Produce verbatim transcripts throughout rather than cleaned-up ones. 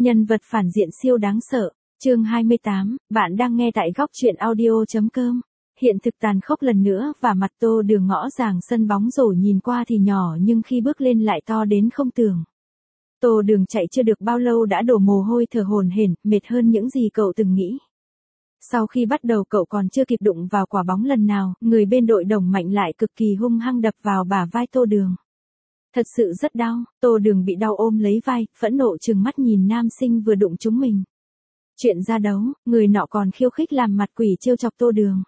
Nhân vật phản diện siêu đáng sợ. Chương hai mươi tám, bạn đang nghe tại góc truyện audio.com. Hiện thực tàn khốc lần nữa và mặt Tô Đường ngõ ràng sân bóng rổ nhìn qua thì nhỏ nhưng khi bước lên lại to đến không tưởng. Tô Đường chạy chưa được bao lâu đã đổ mồ hôi thở hổn hển, mệt hơn những gì cậu từng nghĩ. Sau khi bắt đầu cậu còn chưa kịp đụng vào quả bóng lần nào, người bên đội Đồng Mạnh lại cực kỳ hung hăng đập vào bả vai Tô Đường. Thật sự rất đau, Tô Đường bị đau ôm lấy vai, phẫn nộ trừng mắt nhìn nam sinh vừa đụng trúng mình. Chuyện ra đấu, người nọ còn khiêu khích làm mặt quỷ trêu chọc Tô Đường.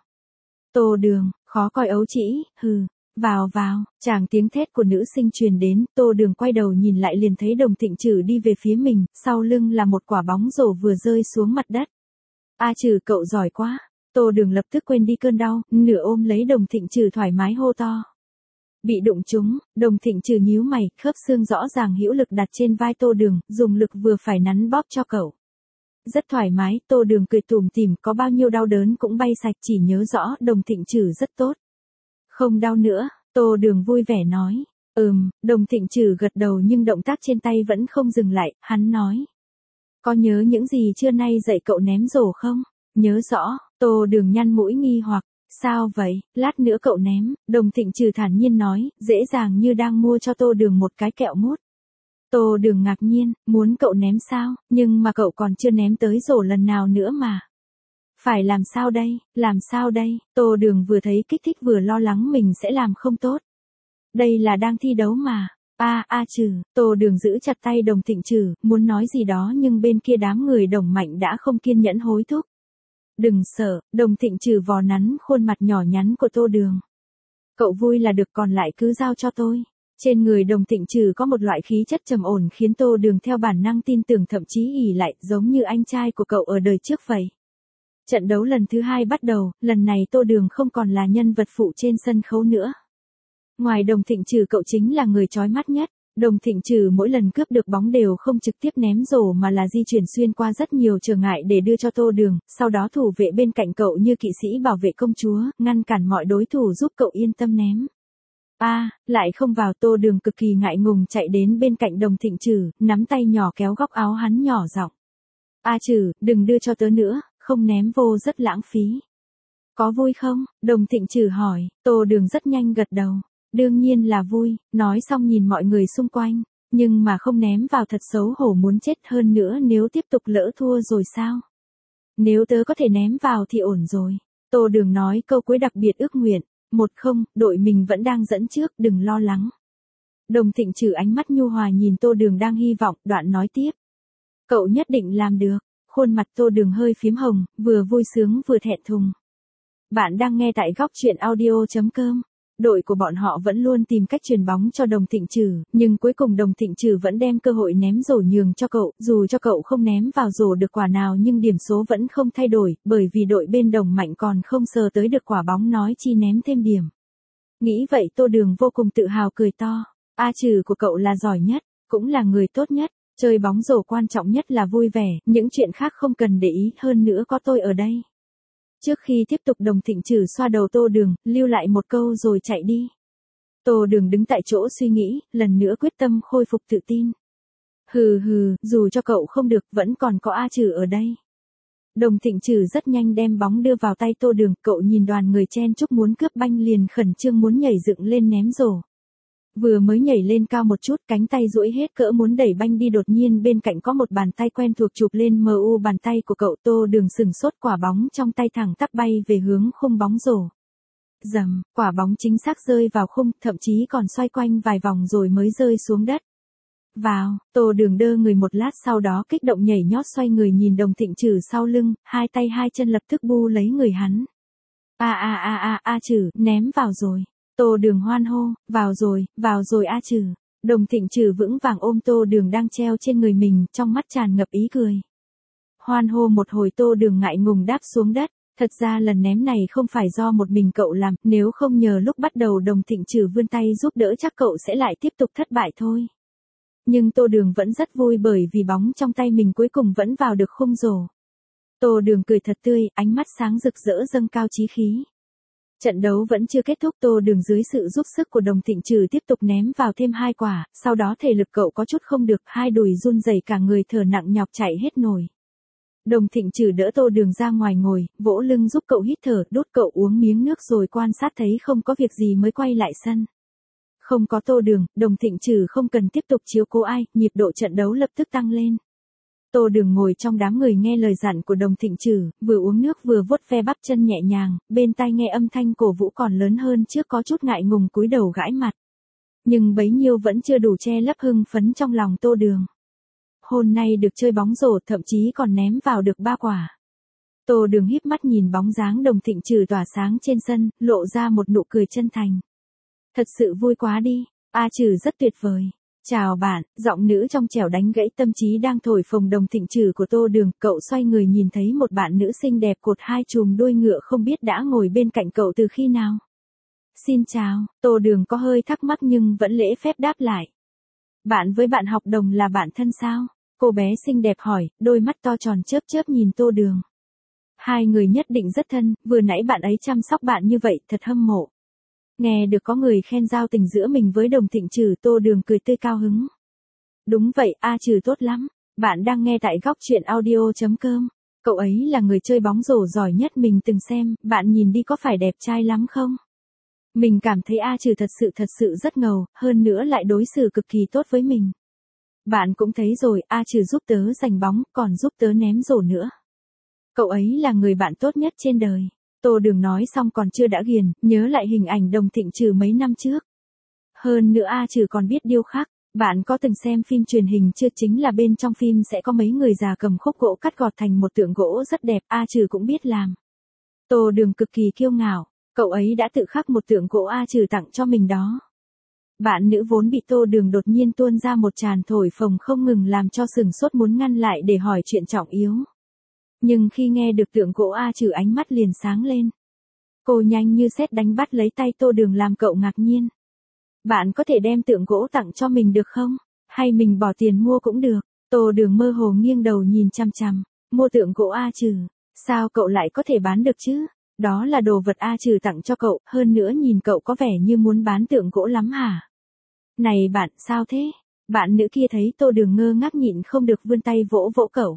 Tô Đường, khó coi ấu trĩ, hừ, vào vào, chàng tiếng thét của nữ sinh truyền đến, Tô Đường quay đầu nhìn lại liền thấy Đồng Thịnh Trừ đi về phía mình, sau lưng là một quả bóng rổ vừa rơi xuống mặt đất. A Trừ cậu giỏi quá, Tô Đường lập tức quên đi cơn đau, nửa ôm lấy Đồng Thịnh Trừ thoải mái hô to. Bị đụng trúng, Đồng Thịnh Trừ nhíu mày, khớp xương rõ ràng hữu lực đặt trên vai Tô Đường, dùng lực vừa phải nắn bóp cho cậu. Rất thoải mái, Tô Đường cười tủm tỉm, có bao nhiêu đau đớn cũng bay sạch, chỉ nhớ rõ Đồng Thịnh Trừ rất tốt. Không đau nữa, Tô Đường vui vẻ nói. Ừm, Đồng Thịnh Trừ gật đầu nhưng động tác trên tay vẫn không dừng lại, hắn nói. Có nhớ những gì trưa nay dạy cậu ném rổ không? Nhớ rõ, Tô Đường nhăn mũi nghi hoặc. Sao vậy, lát nữa cậu ném, Đồng Thịnh Trừ thản nhiên nói, dễ dàng như đang mua cho Tô Đường một cái kẹo mút. Tô Đường ngạc nhiên, muốn cậu ném sao, nhưng mà cậu còn chưa ném tới rổ lần nào nữa mà. Phải làm sao đây, làm sao đây, Tô Đường vừa thấy kích thích vừa lo lắng mình sẽ làm không tốt. Đây là đang thi đấu mà. A A Trừ, Tô Đường giữ chặt tay Đồng Thịnh Trừ, muốn nói gì đó nhưng bên kia đám người Đồng Mạnh đã không kiên nhẫn hối thúc. Đừng sợ, Đồng Thịnh Trừ vò nắn khuôn mặt nhỏ nhắn của Tô Đường. Cậu vui là được, còn lại cứ giao cho tôi. Trên người Đồng Thịnh Trừ có một loại khí chất trầm ổn khiến Tô Đường theo bản năng tin tưởng, thậm chí ỷ lại, giống như anh trai của cậu ở đời trước vậy. Trận đấu lần thứ hai bắt đầu, lần này Tô Đường không còn là nhân vật phụ trên sân khấu nữa. Ngoài Đồng Thịnh Trừ cậu chính là người chói mắt nhất. Đồng Thịnh Trừ mỗi lần cướp được bóng đều không trực tiếp ném rổ mà là di chuyển xuyên qua rất nhiều trở ngại để đưa cho Tô Đường, sau đó thủ vệ bên cạnh cậu như kỵ sĩ bảo vệ công chúa, ngăn cản mọi đối thủ giúp cậu yên tâm ném. A, à, lại không vào. Tô Đường cực kỳ ngại ngùng chạy đến bên cạnh Đồng Thịnh Trừ, nắm tay nhỏ kéo góc áo hắn nhỏ giọng. A Trừ, đừng đưa cho tớ nữa, không ném vô rất lãng phí. Có vui không? Đồng Thịnh Trừ hỏi, Tô Đường rất nhanh gật đầu. Đương nhiên là vui, nói xong nhìn mọi người xung quanh, nhưng mà không ném vào thật xấu hổ muốn chết, hơn nữa nếu tiếp tục lỡ thua rồi sao? Nếu tớ có thể ném vào thì ổn rồi. Tô Đường nói câu cuối đặc biệt ước nguyện, một không, đội mình vẫn đang dẫn trước, đừng lo lắng. Đồng Thịnh Trừ ánh mắt nhu hòa nhìn Tô Đường đang hy vọng, đoạn nói tiếp. Cậu nhất định làm được. Khuôn mặt Tô Đường hơi phím hồng, vừa vui sướng vừa thẹn thùng. Bạn đang nghe tại góc truyện audio.com. Đội của bọn họ vẫn luôn tìm cách chuyền bóng cho Đồng Thịnh Trừ, nhưng cuối cùng Đồng Thịnh Trừ vẫn đem cơ hội ném rổ nhường cho cậu, dù cho cậu không ném vào rổ được quả nào nhưng điểm số vẫn không thay đổi, bởi vì đội bên Đồng Mạnh còn không sờ tới được quả bóng nói chi ném thêm điểm. Nghĩ vậy Tô Đường vô cùng tự hào cười to, A Trừ của cậu là giỏi nhất, cũng là người tốt nhất, chơi bóng rổ quan trọng nhất là vui vẻ, những chuyện khác không cần để ý, hơn nữa có tôi ở đây. Trước khi tiếp tục Đồng Thịnh Trừ xoa đầu Tô Đường, lưu lại một câu rồi chạy đi. Tô Đường đứng tại chỗ suy nghĩ, lần nữa quyết tâm khôi phục tự tin. Hừ hừ, dù cho cậu không được, vẫn còn có A Trừ ở đây. Đồng Thịnh Trừ rất nhanh đem bóng đưa vào tay Tô Đường, cậu nhìn đoàn người chen chúc muốn cướp banh liền khẩn trương muốn nhảy dựng lên ném rổ. Vừa mới nhảy lên cao một chút, cánh tay duỗi hết cỡ muốn đẩy banh đi, đột nhiên bên cạnh có một bàn tay quen thuộc chụp lên mờ u bàn tay của cậu. Tô Đường sừng sốt, quả bóng trong tay thẳng tắp bay về hướng khung bóng rổ. Rầm, quả bóng chính xác rơi vào khung, thậm chí còn xoay quanh vài vòng rồi mới rơi xuống đất. Vào, Tô Đường đơ người một lát sau đó kích động nhảy nhót xoay người nhìn Đồng Thịnh Trừ sau lưng, hai tay hai chân lập tức bu lấy người hắn. A a a a A Trừ, ném vào rồi. Tô Đường hoan hô, vào rồi, vào rồi A Trừ. Đồng Thịnh Trừ vững vàng ôm Tô Đường đang treo trên người mình, trong mắt tràn ngập ý cười. Hoan hô một hồi Tô Đường ngại ngùng đáp xuống đất, thật ra lần ném này không phải do một mình cậu làm, nếu không nhờ lúc bắt đầu Đồng Thịnh Trừ vươn tay giúp đỡ chắc cậu sẽ lại tiếp tục thất bại thôi. Nhưng Tô Đường vẫn rất vui bởi vì bóng trong tay mình cuối cùng vẫn vào được khung rổ. Tô Đường cười thật tươi, ánh mắt sáng rực rỡ dâng cao chí khí. Trận đấu vẫn chưa kết thúc, Tô Đường dưới sự giúp sức của Đồng Thịnh Trừ tiếp tục ném vào thêm hai quả, sau đó thể lực cậu có chút không được, hai đùi run rẩy cả người thở nặng nhọc chạy hết nổi. Đồng Thịnh Trừ đỡ Tô Đường ra ngoài ngồi, vỗ lưng giúp cậu hít thở, đút cậu uống miếng nước rồi quan sát thấy không có việc gì mới quay lại sân. Không có Tô Đường, Đồng Thịnh Trừ không cần tiếp tục chiếu cố ai, nhịp độ trận đấu lập tức tăng lên. Tô Đường ngồi trong đám người nghe lời dặn của Đồng Thịnh Trừ, vừa uống nước vừa vuốt ve bắp chân nhẹ nhàng, bên tai nghe âm thanh cổ vũ còn lớn hơn trước, có chút ngại ngùng cúi đầu gãi mặt. Nhưng bấy nhiêu vẫn chưa đủ che lấp hưng phấn trong lòng Tô Đường. Hôm nay được chơi bóng rổ, thậm chí còn ném vào được ba quả. Tô Đường híp mắt nhìn bóng dáng Đồng Thịnh Trừ tỏa sáng trên sân, lộ ra một nụ cười chân thành. Thật sự vui quá đi, A Trừ rất tuyệt vời. Chào bạn, giọng nữ trong trẻo đánh gãy tâm trí đang thổi phồng Đồng Thịnh Trừ của Tô Đường, cậu xoay người nhìn thấy một bạn nữ xinh đẹp cột hai chùm đuôi ngựa không biết đã ngồi bên cạnh cậu từ khi nào. Xin chào, Tô Đường có hơi thắc mắc nhưng vẫn lễ phép đáp lại. Bạn với bạn học đồng là bạn thân sao? Cô bé xinh đẹp hỏi, đôi mắt to tròn chớp chớp nhìn Tô Đường. Hai người nhất định rất thân, vừa nãy bạn ấy chăm sóc bạn như vậy, thật hâm mộ. Nghe được có người khen giao tình giữa mình với Đồng Thịnh Trừ, Tô Đường cười tươi cao hứng. Đúng vậy, A Trừ tốt lắm. Bạn đang nghe tại góc truyện audio chấm com. Cậu ấy là người chơi bóng rổ giỏi nhất mình từng xem, bạn nhìn đi có phải đẹp trai lắm không? Mình cảm thấy A Trừ thật sự thật sự rất ngầu, hơn nữa lại đối xử cực kỳ tốt với mình. Bạn cũng thấy rồi, A Trừ giúp tớ giành bóng, còn giúp tớ ném rổ nữa. Cậu ấy là người bạn tốt nhất trên đời. Tô Đường nói xong còn chưa đã ghiền, nhớ lại hình ảnh Đồng Thịnh Trừ mấy năm trước. Hơn nữa A Trừ còn biết điêu khắc. Bạn có từng xem phim truyền hình chưa, chính là bên trong phim sẽ có mấy người già cầm khúc gỗ cắt gọt thành một tượng gỗ rất đẹp, A Trừ cũng biết làm. Tô Đường cực kỳ kiêu ngạo, cậu ấy đã tự khắc một tượng gỗ A Trừ tặng cho mình đó. Bạn nữ vốn bị Tô Đường đột nhiên tuôn ra một tràn thổi phồng không ngừng làm cho sừng sốt, muốn ngăn lại để hỏi chuyện trọng yếu. Nhưng khi nghe được tượng gỗ A Trừ, ánh mắt liền sáng lên. Cô nhanh như sét đánh bắt lấy tay Tô Đường làm cậu ngạc nhiên. Bạn có thể đem tượng gỗ tặng cho mình được không? Hay mình bỏ tiền mua cũng được. Tô Đường mơ hồ nghiêng đầu nhìn chằm chằm. Mua tượng gỗ A Trừ. Sao cậu lại có thể bán được chứ? Đó là đồ vật A Trừ tặng cho cậu, hơn nữa nhìn cậu có vẻ như muốn bán tượng gỗ lắm hả? Này bạn, sao thế? Bạn nữ kia thấy Tô Đường ngơ ngác nhịn không được vươn tay vỗ vỗ cậu.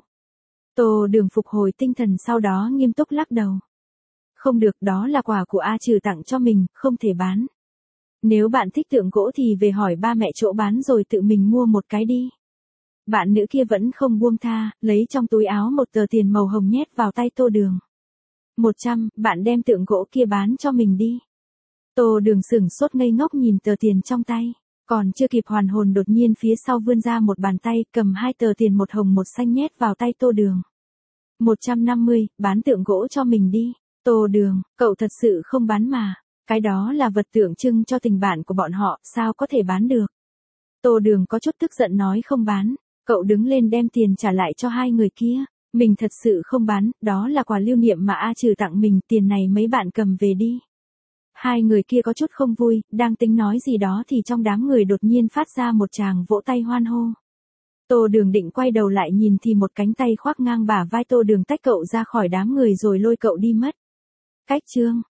Tô Đường phục hồi tinh thần sau đó nghiêm túc lắc đầu. Không được, đó là quà của A Trừ tặng cho mình, không thể bán. Nếu bạn thích tượng gỗ thì về hỏi ba mẹ chỗ bán rồi tự mình mua một cái đi. Bạn nữ kia vẫn không buông tha, lấy trong túi áo một tờ tiền màu hồng nhét vào tay Tô Đường. Một trăm, bạn đem tượng gỗ kia bán cho mình đi. Tô Đường sửng sốt ngây ngốc nhìn tờ tiền trong tay. Còn chưa kịp hoàn hồn đột nhiên phía sau vươn ra một bàn tay cầm hai tờ tiền một hồng một xanh nhét vào tay Tô Đường. một trăm năm mươi, bán tượng gỗ cho mình đi. Tô Đường, cậu thật sự không bán mà. Cái đó là vật tượng trưng cho tình bạn của bọn họ, sao có thể bán được. Tô Đường có chút tức giận nói không bán. Cậu đứng lên đem tiền trả lại cho hai người kia. Mình thật sự không bán, đó là quà lưu niệm mà A Trừ tặng mình, tiền này mấy bạn cầm về đi. Hai người kia có chút không vui, đang tính nói gì đó thì trong đám người đột nhiên phát ra một tràng vỗ tay hoan hô. Tô Đường định quay đầu lại nhìn thì một cánh tay khoác ngang bả vai Tô Đường tách cậu ra khỏi đám người rồi lôi cậu đi mất. Cách chương